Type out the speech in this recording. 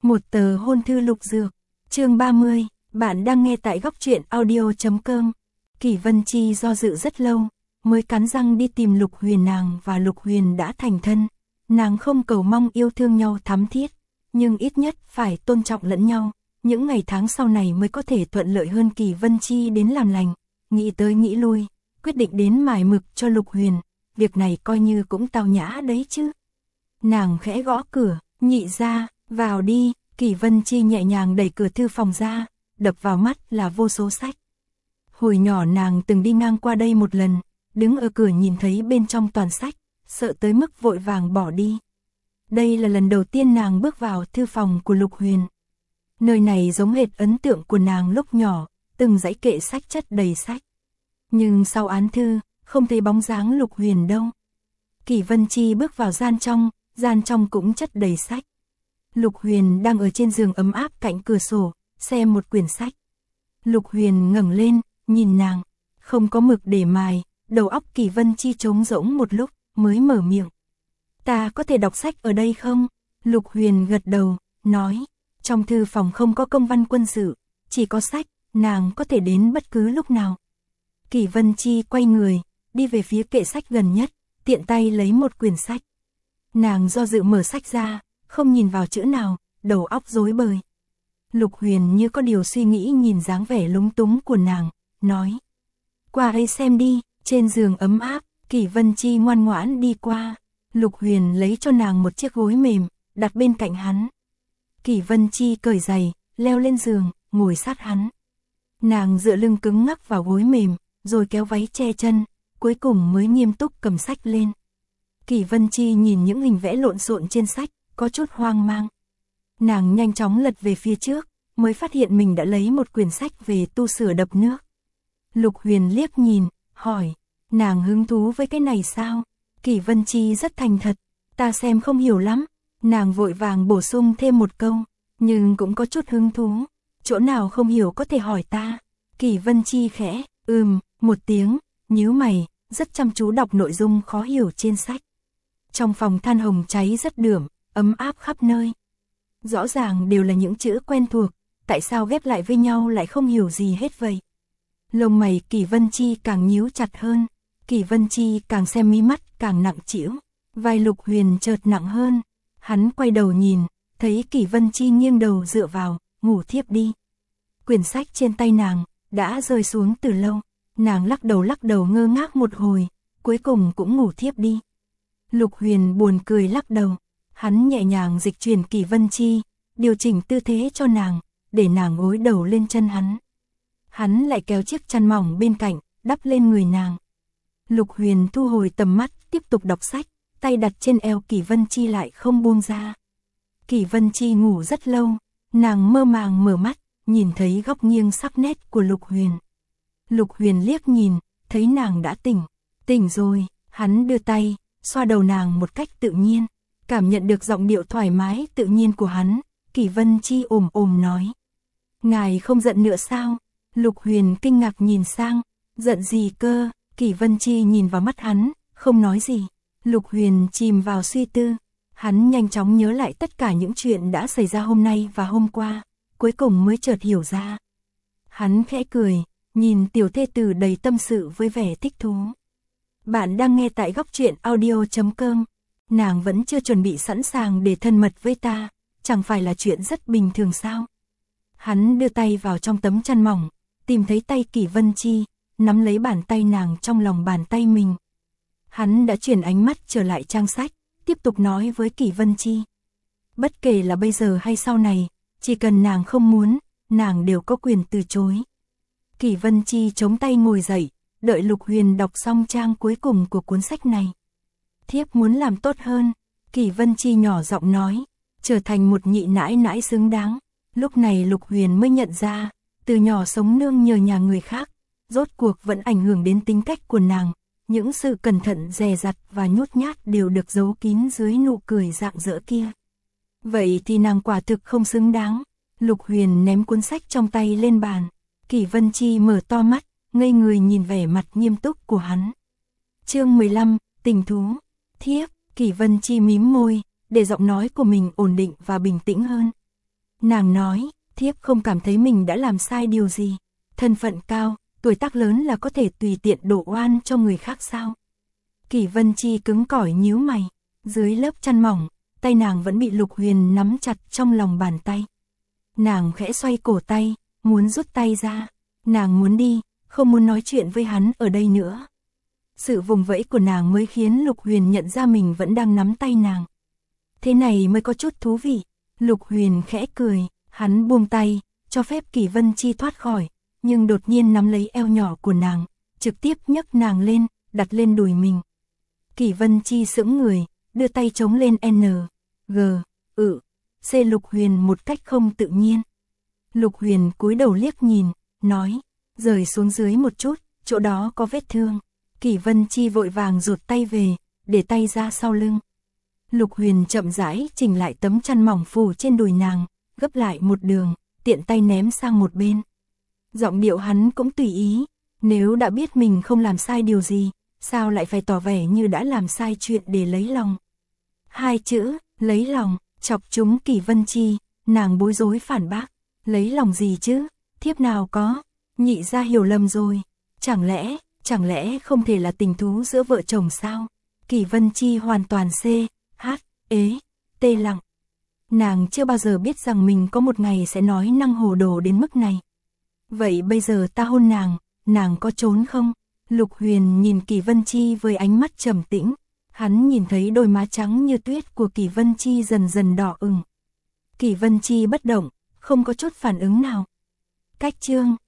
Một tờ hôn thư Lục Dược, chương 30, bạn đang nghe tại góc truyện audio.com. Kỷ Vân Chi do dự rất lâu, mới cắn răng đi tìm Lục Huyền nàng và Lục Huyền đã thành thân. Nàng không cầu mong yêu thương nhau thắm thiết, nhưng ít nhất phải tôn trọng lẫn nhau, những ngày tháng sau này mới có thể thuận lợi hơn. Kỷ Vân Chi đến làm lành, nghĩ tới nghĩ lui, quyết định đến mải mực cho Lục Huyền, việc này coi như cũng tao nhã đấy chứ. Nàng khẽ gõ cửa, nhị ra, vào đi. Kỷ Vân Chi nhẹ nhàng đẩy cửa thư phòng ra, đập vào mắt là vô số sách. Hồi nhỏ nàng từng đi ngang qua đây một lần, đứng ở cửa nhìn thấy bên trong toàn sách, sợ tới mức vội vàng bỏ đi. Đây là lần đầu tiên nàng bước vào thư phòng của Lục Huyền. Nơi này giống hệt ấn tượng của nàng lúc nhỏ, từng dãy kệ sách chất đầy sách. Nhưng sau án thư, không thấy bóng dáng Lục Huyền đâu. Kỷ Vân Chi bước vào gian trong cũng chất đầy sách. Lục Huyền đang ở trên giường ấm áp cạnh cửa sổ, xem một quyển sách. Lục Huyền ngẩng lên, nhìn nàng, không có mực để mài, đầu óc Kỷ Vân Chi trống rỗng một lúc, mới mở miệng. Ta có thể đọc sách ở đây không? Lục Huyền gật đầu, nói, trong thư phòng không có công văn quân sự, chỉ có sách, nàng có thể đến bất cứ lúc nào. Kỷ Vân Chi quay người, đi về phía kệ sách gần nhất, tiện tay lấy một quyển sách. Nàng do dự mở sách ra, không nhìn vào chữ nào, đầu óc rối bời. Lục Huyền như có điều suy nghĩ nhìn dáng vẻ lúng túng của nàng, nói. Qua đây xem đi. Trên giường ấm áp, Kỷ Vân Chi ngoan ngoãn đi qua. Lục Huyền lấy cho nàng một chiếc gối mềm, đặt bên cạnh hắn. Kỷ Vân Chi cởi giày, leo lên giường, ngồi sát hắn. Nàng dựa lưng cứng ngắc vào gối mềm, rồi kéo váy che chân, cuối cùng mới nghiêm túc cầm sách lên. Kỷ Vân Chi nhìn những hình vẽ lộn xộn trên sách, có chút hoang mang. Nàng nhanh chóng lật về phía trước, mới phát hiện mình đã lấy một quyển sách về tu sửa đập nước. Lục Huyền liếc nhìn, hỏi, nàng hứng thú với cái này sao? Kỷ Vân Chi rất thành thật, ta xem không hiểu lắm. Nàng vội vàng bổ sung thêm một câu, nhưng cũng có chút hứng thú, chỗ nào không hiểu có thể hỏi ta. Kỷ Vân Chi khẽ, một tiếng, nhíu mày, rất chăm chú đọc nội dung khó hiểu trên sách. Trong phòng than hồng cháy rất đượm, ấm áp khắp nơi. Rõ ràng đều là những chữ quen thuộc, tại sao ghép lại với nhau lại không hiểu gì hết vậy? Lông mày Kỷ Vân Chi càng nhíu chặt hơn, Kỷ Vân Chi càng xem mí mắt càng nặng trĩu, vai Lục Huyền chợt nặng hơn. Hắn quay đầu nhìn, thấy Kỷ Vân Chi nghiêng đầu dựa vào, ngủ thiếp đi. Quyển sách trên tay nàng đã rơi xuống từ lâu, nàng lắc đầu ngơ ngác một hồi, cuối cùng cũng ngủ thiếp đi. Lục Huyền buồn cười lắc đầu, hắn nhẹ nhàng dịch chuyển Kỷ Vân Chi, điều chỉnh tư thế cho nàng, để nàng gối đầu lên chân hắn. Hắn lại kéo chiếc chăn mỏng bên cạnh, đắp lên người nàng. Lục Huyền thu hồi tầm mắt, tiếp tục đọc sách, tay đặt trên eo Kỷ Vân Chi lại không buông ra. Kỷ Vân Chi ngủ rất lâu, nàng mơ màng mở mắt, nhìn thấy góc nghiêng sắc nét của Lục Huyền. Lục Huyền liếc nhìn, thấy nàng đã tỉnh rồi, hắn đưa tay, xoa đầu nàng một cách tự nhiên, cảm nhận được giọng điệu thoải mái tự nhiên của hắn. Kỷ Vân Chi ồm nói, ngài không giận nữa sao? Lục Huyền kinh ngạc nhìn sang, giận gì cơ? Kỷ Vân Chi nhìn vào mắt hắn, không nói gì. Lục Huyền chìm vào suy tư, hắn nhanh chóng nhớ lại tất cả những chuyện đã xảy ra hôm nay và hôm qua, cuối cùng mới chợt hiểu ra. Hắn khẽ cười, nhìn tiểu thê tử đầy tâm sự với vẻ thích thú. Bạn đang nghe tại góc truyện audio.com. Nàng vẫn chưa chuẩn bị sẵn sàng để thân mật với ta, chẳng phải là chuyện rất bình thường sao? Hắn đưa tay vào trong tấm chăn mỏng, tìm thấy tay Kỷ Vân Chi, nắm lấy bàn tay nàng trong lòng bàn tay mình. Hắn đã chuyển ánh mắt trở lại trang sách, tiếp tục nói với Kỷ Vân Chi. Bất kể là bây giờ hay sau này, chỉ cần nàng không muốn, nàng đều có quyền từ chối. Kỷ Vân Chi chống tay ngồi dậy, đợi Lục Huyền đọc xong trang cuối cùng của cuốn sách này. Thiếp muốn làm tốt hơn, Kỷ Vân Chi nhỏ giọng nói, trở thành một nhị nãi nãi xứng đáng. Lúc này Lục Huyền mới nhận ra, từ nhỏ sống nương nhờ nhà người khác, rốt cuộc vẫn ảnh hưởng đến tính cách của nàng. Những sự cẩn thận dè dặt và nhút nhát đều được giấu kín dưới nụ cười rạng rỡ kia. Vậy thì nàng quả thực không xứng đáng. Lục Huyền ném cuốn sách trong tay lên bàn. Kỷ Vân Chi mở to mắt, ngây người nhìn vẻ mặt nghiêm túc của hắn. Chương 15, tình thú. Thiếp. Kỷ Vân Chi mím môi, để giọng nói của mình ổn định và bình tĩnh hơn. Nàng nói, thiếp không cảm thấy mình đã làm sai điều gì. Thân phận cao, tuổi tác lớn là có thể tùy tiện đổ oan cho người khác sao? Kỷ Vân Chi cứng cỏi nhíu mày, dưới lớp chăn mỏng, tay nàng vẫn bị Lục Huyền nắm chặt trong lòng bàn tay. Nàng khẽ xoay cổ tay, muốn rút tay ra. Nàng muốn đi, không muốn nói chuyện với hắn ở đây nữa. Sự vùng vẫy của nàng mới khiến Lục Huyền nhận ra mình vẫn đang nắm tay nàng. Thế này mới có chút thú vị. Lục Huyền khẽ cười, hắn buông tay, cho phép Kỷ Vân Chi thoát khỏi, nhưng đột nhiên nắm lấy eo nhỏ của nàng, trực tiếp nhấc nàng lên, đặt lên đùi mình. Kỷ Vân Chi sững người, đưa tay chống lên N, G, C Lục Huyền một cách không tự nhiên. Lục Huyền cúi đầu liếc nhìn, nói, rời xuống dưới một chút, chỗ đó có vết thương. Kỷ Vân Chi vội vàng rụt tay về, để tay ra sau lưng. Lục Huyền chậm rãi chỉnh lại tấm chăn mỏng phủ trên đùi nàng, gấp lại một đường, tiện tay ném sang một bên. Giọng điệu hắn cũng tùy ý, nếu đã biết mình không làm sai điều gì, sao lại phải tỏ vẻ như đã làm sai chuyện để lấy lòng. Hai chữ, lấy lòng, chọc trúng Kỷ Vân Chi, nàng bối rối phản bác, lấy lòng gì chứ, thiếp nào có, nhị gia hiểu lầm rồi, chẳng lẽ không thể là tình thú giữa vợ chồng sao? Kỷ Vân Chi hoàn toàn lặng. Nàng chưa bao giờ biết rằng mình có một ngày sẽ nói năng hồ đồ đến mức này. Vậy bây giờ ta hôn nàng có trốn không? Lục Huyền nhìn Kỷ Vân Chi với ánh mắt trầm tĩnh, hắn nhìn thấy đôi má trắng như tuyết của Kỷ Vân Chi dần dần đỏ ửng. Kỷ Vân Chi bất động, không có chút phản ứng nào. Cách chương